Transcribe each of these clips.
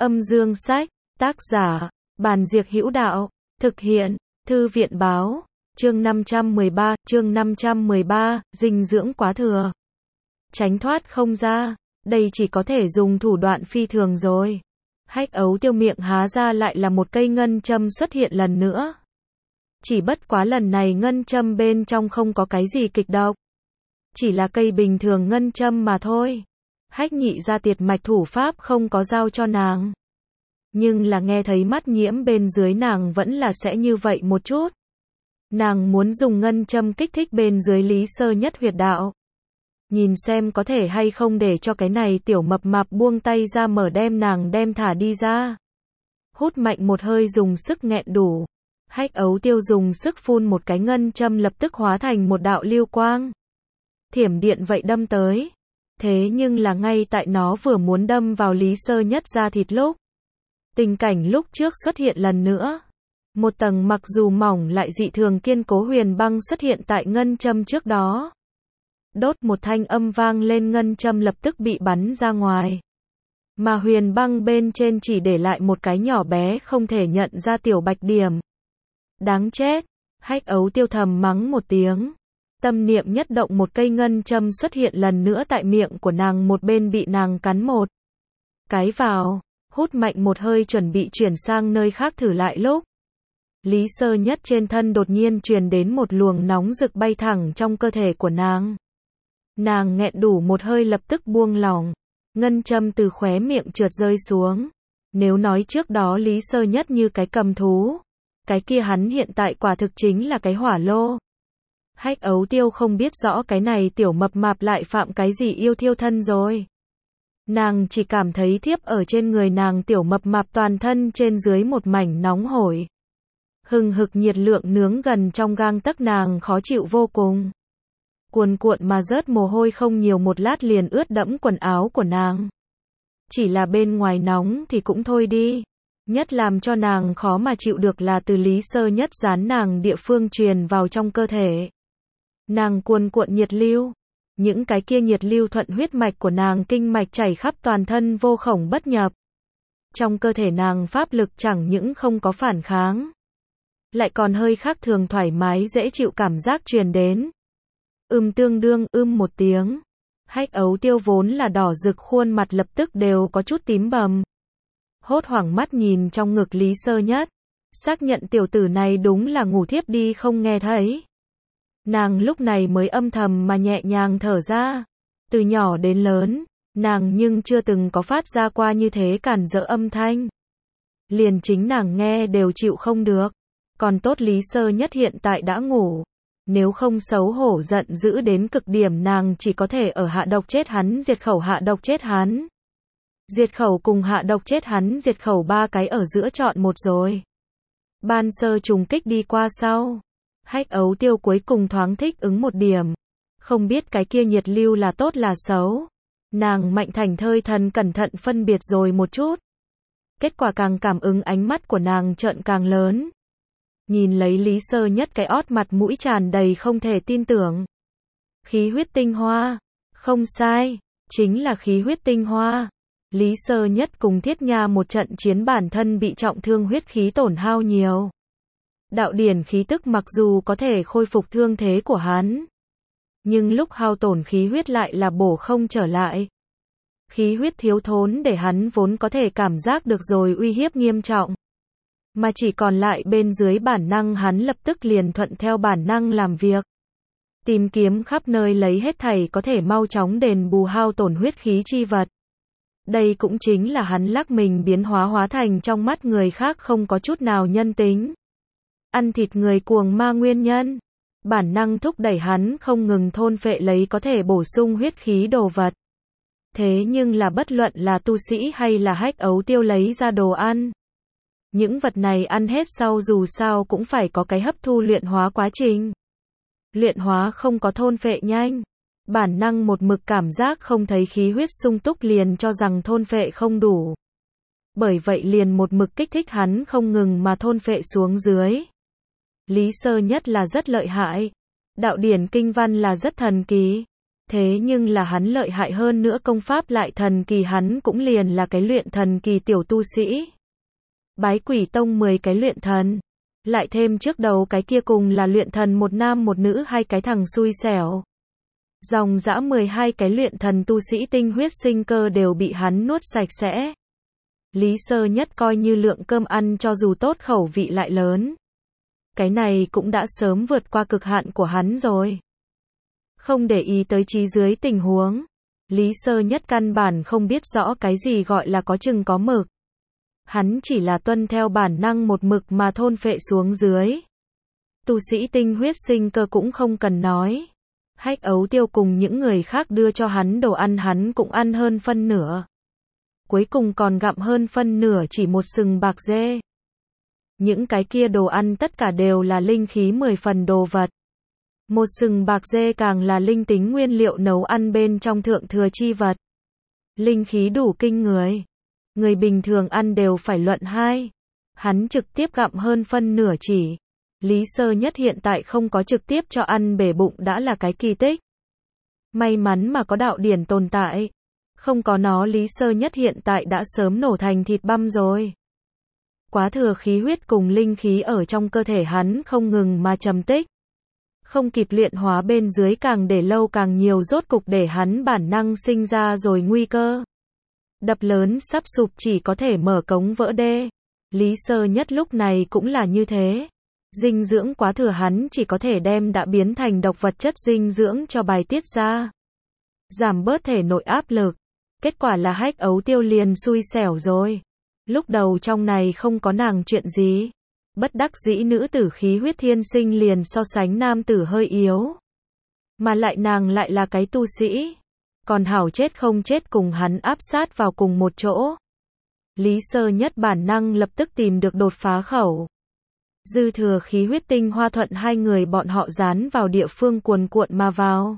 Âm dương sách, tác giả, Bàn Diệc Hữu Đạo, thực hiện, Thư viện Báo, chương 513, dinh dưỡng quá thừa. Tránh thoát không ra, đây chỉ có thể dùng thủ đoạn phi thường rồi. Hách Ấu Tiêu miệng há ra lại là một cây ngân châm xuất hiện lần nữa. Chỉ bất quá lần này ngân châm bên trong không có cái gì kịch độc. Chỉ là cây bình thường ngân châm mà thôi. Hách Nhị ra tiệt mạch thủ pháp không có giao cho nàng. Nhưng là nghe thấy mắt nhiễm bên dưới nàng vẫn là sẽ như vậy một chút. Nàng muốn dùng ngân châm kích thích bên dưới Lý Sơ Nhất huyệt đạo. Nhìn xem có thể hay không để cho cái này tiểu mập mạp buông tay ra mở đem thả đi ra. Hút mạnh một hơi dùng sức nghẹn đủ. Hách Ấu Tiêu dùng sức phun một cái ngân châm lập tức hóa thành một đạo lưu quang. Thiểm điện vậy đâm tới. Thế nhưng là ngay tại nó vừa muốn đâm vào Lý Sơ Nhất da thịt lúc. Tình cảnh lúc trước xuất hiện lần nữa. Một tầng mặc dù mỏng lại dị thường kiên cố huyền băng xuất hiện tại ngân châm trước đó. Đốt một thanh âm vang lên, ngân châm lập tức bị bắn ra ngoài. Mà huyền băng bên trên chỉ để lại một cái nhỏ bé không thể nhận ra tiểu bạch điểm. Đáng chết, Hách Ấu Tiêu thầm mắng một tiếng. Tâm niệm nhất động một cây ngân châm xuất hiện lần nữa tại miệng của nàng, một bên bị nàng cắn một cái vào, hút mạnh một hơi chuẩn bị chuyển sang nơi khác thử lại lúc. Lý Sơ Nhất trên thân đột nhiên truyền đến một luồng nóng rực bay thẳng trong cơ thể của nàng. Nàng nghẹn đủ một hơi lập tức buông lỏng, ngân châm từ khóe miệng trượt rơi xuống. Nếu nói trước đó Lý Sơ Nhất như cái cầm thú, cái kia hắn hiện tại quả thực chính là cái hỏa lô. Hách Ấu Tiêu không biết rõ cái này tiểu mập mạp lại phạm cái gì yêu thiêu thân rồi. Nàng chỉ cảm thấy thiếp ở trên người nàng tiểu mập mạp toàn thân trên dưới một mảnh nóng hổi. Hừng hực nhiệt lượng nướng gần trong gang tấc, nàng khó chịu vô cùng. Cuồn cuộn mà rớt mồ hôi không nhiều một lát liền ướt đẫm quần áo của nàng. Chỉ là bên ngoài nóng thì cũng thôi đi. Nhất làm cho nàng khó mà chịu được là từ Lý Sơ Nhất dán nàng địa phương truyền vào trong cơ thể. Nàng cuồn cuộn nhiệt lưu. Những cái kia nhiệt lưu thuận huyết mạch của nàng, kinh mạch chảy khắp toàn thân vô khổng bất nhập. Trong cơ thể nàng pháp lực chẳng những không có phản kháng, lại còn hơi khác thường thoải mái dễ chịu cảm giác truyền đến. Tương đương một tiếng. Hách Ấu Tiêu vốn là đỏ rực khuôn mặt lập tức đều có chút tím bầm. Hốt hoảng mắt nhìn trong ngực Lý Sơ Nhất. Xác nhận tiểu tử này đúng là ngủ thiếp đi không nghe thấy. Nàng lúc này mới âm thầm mà nhẹ nhàng thở ra. Từ nhỏ đến lớn, nàng nhưng chưa từng có phát ra qua như thế cản rỡ âm thanh. Liền chính nàng nghe đều chịu không được. Còn tốt Lý Sơ Nhất hiện tại đã ngủ. Nếu không xấu hổ giận dữ đến cực điểm, nàng chỉ có thể ở hạ độc chết hắn, diệt khẩu, hạ độc chết hắn. Diệt khẩu cùng hạ độc chết hắn, diệt khẩu, ba cái ở giữa chọn một rồi. Ban sơ trùng kích đi qua sau. Hách Ấu Tiêu cuối cùng thoáng thích ứng một điểm. Không biết cái kia nhiệt lưu là tốt là xấu. Nàng mạnh thành thơi thần cẩn thận phân biệt rồi một chút. Kết quả càng cảm ứng, ánh mắt của nàng trợn càng lớn. Nhìn lấy Lý Sơ Nhất cái ót, mặt mũi tràn đầy không thể tin tưởng. Khí huyết tinh hoa. Không sai, chính là khí huyết tinh hoa. Lý Sơ Nhất cùng Thiết Nha một trận chiến bản thân bị trọng thương, huyết khí tổn hao nhiều. Đạo điển khí tức mặc dù có thể khôi phục thương thế của hắn, nhưng lúc hao tổn khí huyết lại là bổ không trở lại. Khí huyết thiếu thốn để hắn vốn có thể cảm giác được rồi uy hiếp nghiêm trọng. Mà chỉ còn lại bên dưới bản năng, hắn lập tức liền thuận theo bản năng làm việc. Tìm kiếm khắp nơi lấy hết thảy có thể mau chóng đền bù hao tổn huyết khí chi vật. Đây cũng chính là hắn lắc mình biến hóa thành trong mắt người khác không có chút nào nhân tính. Ăn thịt người cuồng ma nguyên nhân. Bản năng thúc đẩy hắn không ngừng thôn phệ lấy có thể bổ sung huyết khí đồ vật. Thế nhưng là bất luận là tu sĩ hay là Hách Ấu Tiêu lấy ra đồ ăn, những vật này ăn hết sau dù sao cũng phải có cái hấp thu luyện hóa quá trình. Luyện hóa không có thôn phệ nhanh. Bản năng một mực cảm giác không thấy khí huyết sung túc liền cho rằng thôn phệ không đủ. Bởi vậy liền một mực kích thích hắn không ngừng mà thôn phệ xuống dưới. Lý Sơ Nhất là rất lợi hại. Đạo điển kinh văn là rất thần kỳ. Thế nhưng là hắn lợi hại hơn nữa, công pháp lại thần kỳ, hắn cũng liền là cái luyện thần kỳ tiểu tu sĩ. Bái Quỷ Tông 10 cái luyện thần, lại thêm trước đầu cái kia cùng là luyện thần, một nam một nữ, hai cái thằng xui xẻo. Dòng dã 12 cái luyện thần tu sĩ tinh huyết sinh cơ đều bị hắn nuốt sạch sẽ. Lý Sơ Nhất coi như lượng cơm ăn cho dù tốt, khẩu vị lại lớn. Cái này cũng đã sớm vượt qua cực hạn của hắn rồi. Không để ý tới chí dưới tình huống, Lý Sơ Nhất căn bản không biết rõ cái gì gọi là có chừng có mực. Hắn chỉ là tuân theo bản năng một mực mà thôn phệ xuống dưới. Tu sĩ tinh huyết sinh cơ cũng không cần nói. Hách Ấu Tiêu cùng những người khác đưa cho hắn đồ ăn, hắn cũng ăn hơn phân nửa. Cuối cùng còn gặm hơn phân nửa chỉ một sừng bạc dê. Những cái kia đồ ăn tất cả đều là linh khí 10 phần đồ vật. Một sừng bạc dê càng là linh tính nguyên liệu nấu ăn bên trong thượng thừa chi vật. Linh khí đủ kinh người. Người bình thường ăn đều phải luận 2. Hắn trực tiếp gặm hơn phân nửa chỉ. Lý Sơ Nhất hiện tại không có trực tiếp cho ăn bể bụng đã là cái kỳ tích. May mắn mà có đạo điển tồn tại. Không có nó Lý Sơ Nhất hiện tại đã sớm nổ thành thịt băm rồi. Quá thừa khí huyết cùng linh khí ở trong cơ thể hắn không ngừng mà trầm tích. Không kịp luyện hóa bên dưới, càng để lâu càng nhiều, rốt cục để hắn bản năng sinh ra rồi nguy cơ. Đập lớn sắp sụp, chỉ có thể mở cống vỡ đê. Lý Sơ Nhất lúc này cũng là như thế. Dinh dưỡng quá thừa, hắn chỉ có thể đem đã biến thành độc vật chất dinh dưỡng cho bài tiết ra. Giảm bớt thể nội áp lực. Kết quả là Hách Ấu Tiêu liền xui xẻo rồi. Lúc đầu trong này không có nàng chuyện gì. Bất đắc dĩ nữ tử khí huyết thiên sinh liền so sánh nam tử hơi yếu. Mà lại nàng lại là cái tu sĩ. Còn hảo chết không chết cùng hắn áp sát vào cùng một chỗ. Lý Sơ Nhất bản năng lập tức tìm được đột phá khẩu. Dư thừa khí huyết tinh hoa thuận hai người bọn họ dán vào địa phương cuồn cuộn mà vào.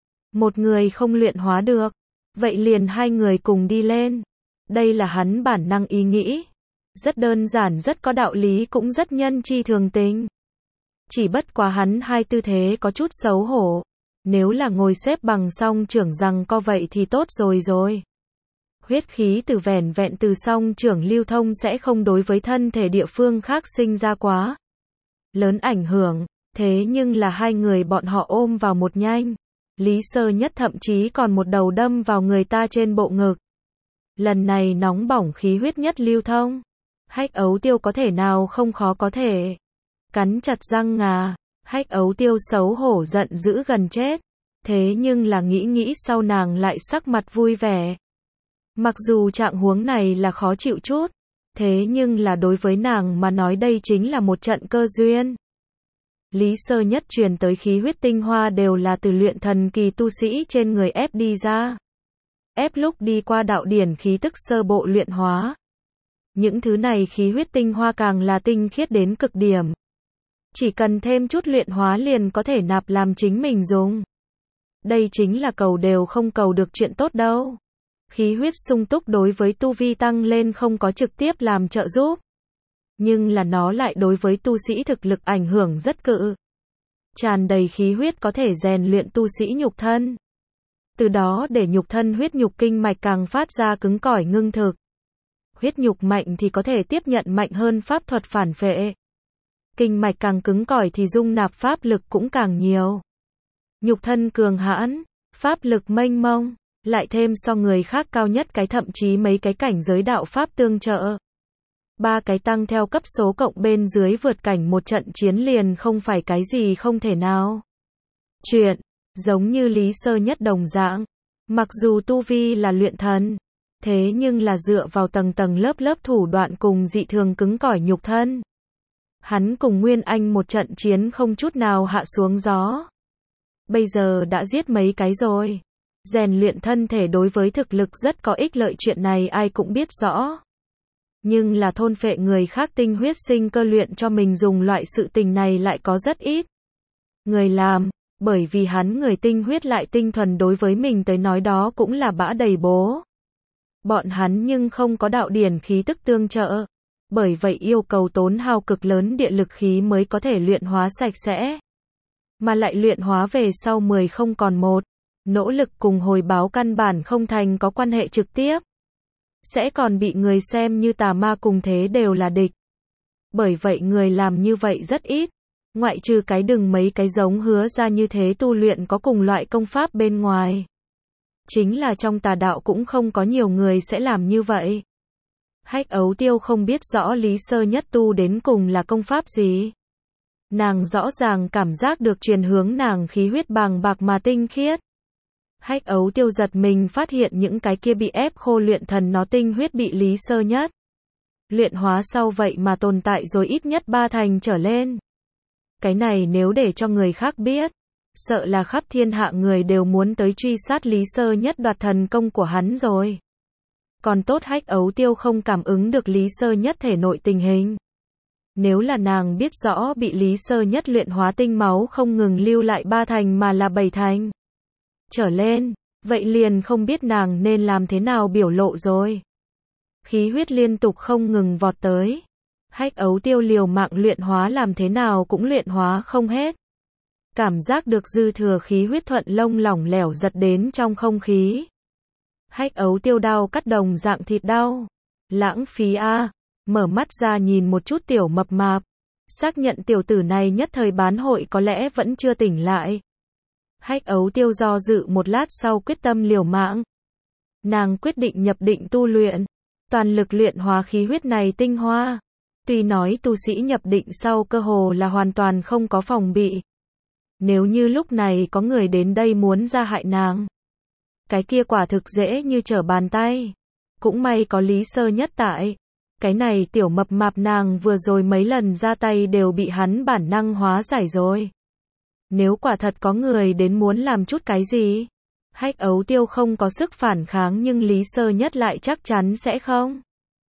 Một người không luyện hóa được. Vậy liền hai người cùng đi lên. Đây là hắn bản năng ý nghĩ. Rất đơn giản, rất có đạo lý, cũng rất nhân chi thường tình. Chỉ bất quá hắn hai tư thế có chút xấu hổ. Nếu là ngồi xếp bằng song trưởng rằng co vậy thì tốt rồi. Huyết khí từ vẻn vẹn từ song trưởng lưu thông sẽ không đối với thân thể địa phương khác sinh ra quá lớn ảnh hưởng. Thế nhưng là hai người bọn họ ôm vào một nhanh. Lý Sơ Nhất thậm chí còn một đầu đâm vào người ta trên bộ ngực. Lần này nóng bỏng khí huyết nhất lưu thông. Hách Ấu Tiêu có thể nào không khó có thể. Cắn chặt răng ngà. Hách Ấu Tiêu xấu hổ giận dữ gần chết. Thế nhưng là nghĩ sau nàng lại sắc mặt vui vẻ. Mặc dù trạng huống này là khó chịu chút. Thế nhưng là đối với nàng mà nói đây chính là một trận cơ duyên. Lý Sơ Nhất truyền tới khí huyết tinh hoa đều là từ luyện thần kỳ tu sĩ trên người ép đi ra. Ép lúc đi qua đạo điển khí tức sơ bộ luyện hóa. Những thứ này khí huyết tinh hoa càng là tinh khiết đến cực điểm. Chỉ cần thêm chút luyện hóa liền có thể nạp làm chính mình dùng. Đây chính là cầu đều không cầu được chuyện tốt đâu. Khí huyết sung túc đối với tu vi tăng lên không có trực tiếp làm trợ giúp. Nhưng là nó lại đối với tu sĩ thực lực ảnh hưởng rất cự. Tràn đầy khí huyết có thể rèn luyện tu sĩ nhục thân. Từ đó để nhục thân huyết nhục kinh mạch càng phát ra cứng cỏi ngưng thực. Huyết nhục mạnh thì có thể tiếp nhận mạnh hơn pháp thuật phản phệ. Kinh mạch càng cứng cỏi thì dung nạp pháp lực cũng càng nhiều. Nhục thân cường hãn, pháp lực mênh mông, lại thêm so người khác cao nhất cái, thậm chí mấy cái cảnh giới đạo pháp tương trợ. 3 cái tăng theo cấp số cộng bên dưới vượt cảnh một trận chiến liền không phải cái gì không thể nào. Chuyện, giống như Lý Sơ Nhất đồng dạng. Mặc dù tu vi là luyện thần, thế nhưng là dựa vào tầng tầng lớp lớp thủ đoạn cùng dị thường cứng cỏi nhục thân. Hắn cùng Nguyên Anh một trận chiến không chút nào hạ xuống gió. Bây giờ đã giết mấy cái rồi. Rèn luyện thân thể đối với thực lực rất có ích lợi, chuyện này ai cũng biết rõ. Nhưng là thôn phệ người khác tinh huyết sinh cơ luyện cho mình dùng, loại sự tình này lại có rất ít người làm, bởi vì hắn người tinh huyết lại tinh thuần, đối với mình tới nói đó cũng là bã đầy bố. Bọn hắn nhưng không có đạo điển khí tức tương trợ, bởi vậy yêu cầu tốn hao cực lớn địa lực khí mới có thể luyện hóa sạch sẽ. Mà lại luyện hóa về sau 10 không còn một. Nỗ lực cùng hồi báo căn bản không thành có quan hệ trực tiếp. Sẽ còn bị người xem như tà ma cùng thế đều là địch. Bởi vậy người làm như vậy rất ít. Ngoại trừ cái đừng mấy cái giống Hứa ra như thế tu luyện có cùng loại công pháp bên ngoài. Chính là trong tà đạo cũng không có nhiều người sẽ làm như vậy. Hách Ấu Tiêu không biết rõ Lý Sơ Nhất tu đến cùng là công pháp gì. Nàng rõ ràng cảm giác được truyền hướng nàng khí huyết bàng bạc mà tinh khiết. Hách Ấu Tiêu giật mình phát hiện những cái kia bị ép khô luyện thần nó tinh huyết bị Lý Sơ Nhất luyện hóa sau vậy mà tồn tại rồi ít nhất 3 thành trở lên. Cái này nếu để cho người khác biết, sợ là khắp thiên hạ người đều muốn tới truy sát Lý Sơ Nhất đoạt thần công của hắn rồi. Còn tốt Hách Ấu Tiêu không cảm ứng được Lý Sơ Nhất thể nội tình hình. Nếu là nàng biết rõ bị Lý Sơ Nhất luyện hóa tinh máu không ngừng lưu lại 3 thành mà là 7 thành trở lên, vậy liền không biết nàng nên làm thế nào biểu lộ rồi. Khí huyết liên tục không ngừng vọt tới. Hách Ấu Tiêu liều mạng luyện hóa làm thế nào cũng luyện hóa không hết. Cảm giác được dư thừa khí huyết thuận lông lỏng lẻo giật đến trong không khí. Hách Ấu Tiêu đau cắt đồng dạng thịt đau. Lãng phí a. Mở mắt ra nhìn một chút tiểu mập mạp. Xác nhận tiểu tử này nhất thời bán hội có lẽ vẫn chưa tỉnh lại. Hách Ấu Tiêu do dự một lát sau quyết tâm liều mạng. Nàng quyết định nhập định tu luyện. Toàn lực luyện hóa khí huyết này tinh hoa. Tuy nói tu sĩ nhập định sau cơ hồ là hoàn toàn không có phòng bị. Nếu như lúc này có người đến đây muốn ra hại nàng, cái kia quả thực dễ như trở bàn tay. Cũng may có Lý Sơ Nhất tại. Cái này tiểu mập mạp nàng vừa rồi mấy lần ra tay đều bị hắn bản năng hóa giải rồi. Nếu quả thật có người đến muốn làm chút cái gì, Hách Ấu Tiêu không có sức phản kháng nhưng Lý Sơ Nhất lại chắc chắn sẽ không.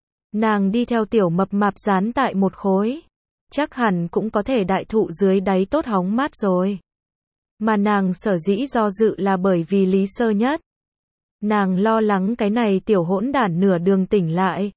Nàng đi theo tiểu mập mạp dán tại một khối. Chắc hẳn cũng có thể đại thụ dưới đáy tốt hóng mát rồi. Mà nàng sở dĩ do dự là bởi vì Lý Sơ Nhất. Nàng lo lắng cái này tiểu hỗn đản nửa đường tỉnh lại.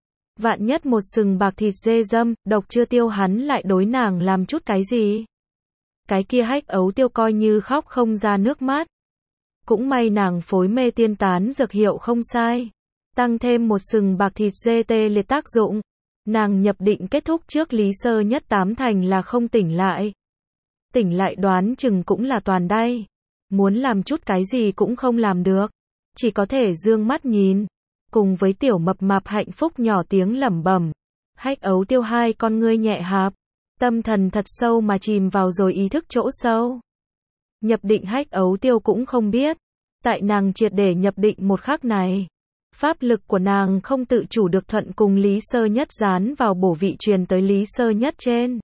Vạn nhất một sừng bạc thịt dê dâm, độc chưa tiêu hắn lại đối nàng làm chút cái gì. Cái kia Hách Ấu Tiêu coi như khóc không ra nước mắt. Cũng may nàng phối mê tiên tán dược hiệu không sai. Tăng thêm một sừng bạc thịt dê tê liệt tác dụng. Nàng nhập định kết thúc trước Lý Sơ Nhất 8 thành là không tỉnh lại. Tỉnh lại đoán chừng cũng là toàn đay. Muốn làm chút cái gì cũng không làm được. Chỉ có thể dương mắt nhìn. Cùng với tiểu mập mạp hạnh phúc nhỏ tiếng lẩm bẩm. Hách Ấu Tiêu hai con ngươi nhẹ hạp. Tâm thần thật sâu mà chìm vào rồi ý thức chỗ sâu. Nhập định Hách Ấu Tiêu cũng không biết. Tại nàng triệt để nhập định một khắc này. Pháp lực của nàng không tự chủ được thuận cùng Lý Sơ Nhất dán vào bổ vị truyền tới Lý Sơ Nhất trên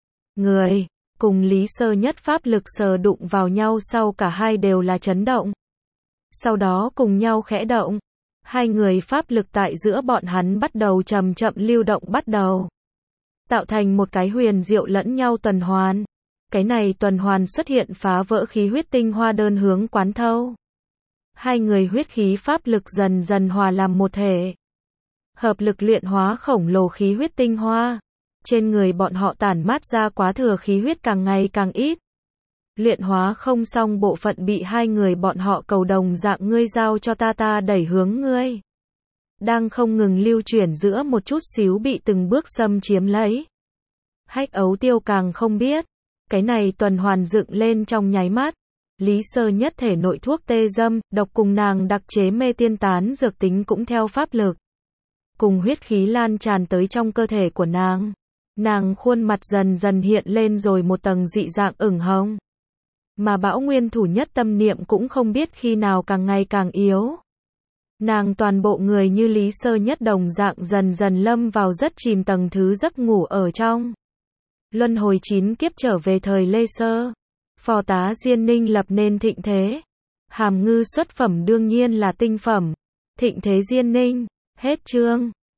người. Cùng Lý Sơ Nhất pháp lực sờ đụng vào nhau sau cả hai đều là chấn động. Sau đó cùng nhau khẽ động. Hai người pháp lực tại giữa bọn hắn bắt đầu chậm chậm lưu động bắt đầu. Tạo thành một cái huyền diệu lẫn nhau tuần hoàn. Cái này tuần hoàn xuất hiện phá vỡ khí huyết tinh hoa đơn hướng quán thâu. Hai người huyết khí pháp lực dần dần hòa làm một thể. Hợp lực luyện hóa khổng lồ khí huyết tinh hoa. Trên người bọn họ tản mát ra quá thừa khí huyết càng ngày càng ít. Luyện hóa không xong bộ phận bị hai người bọn họ cầu đồng dạng ngươi giao cho ta đẩy hướng ngươi. Đang không ngừng lưu chuyển giữa một chút xíu bị từng bước xâm chiếm lấy. Hách Ấu Tiêu càng không biết. Cái này tuần hoàn dựng lên trong nháy mắt. Lý Sơ Nhất thể nội thuốc tê dâm, độc cùng nàng đặc chế mê tiên tán dược tính cũng theo pháp lực. Cùng huyết khí lan tràn tới trong cơ thể của nàng. Nàng khuôn mặt dần dần hiện lên rồi một tầng dị dạng ửng hồng. Mà Bão Nguyên thủ nhất tâm niệm cũng không biết khi nào càng ngày càng yếu. Nàng toàn bộ người như Lý Sơ Nhất đồng dạng dần dần lâm vào rất chìm tầng thứ giấc ngủ ở trong. Luân hồi 9 kiếp trở về thời Lê Sơ. Phò tá Diên Ninh lập nên thịnh thế. Hàm ngư xuất phẩm đương nhiên là tinh phẩm. Thịnh thế Diên Ninh. Hết chương.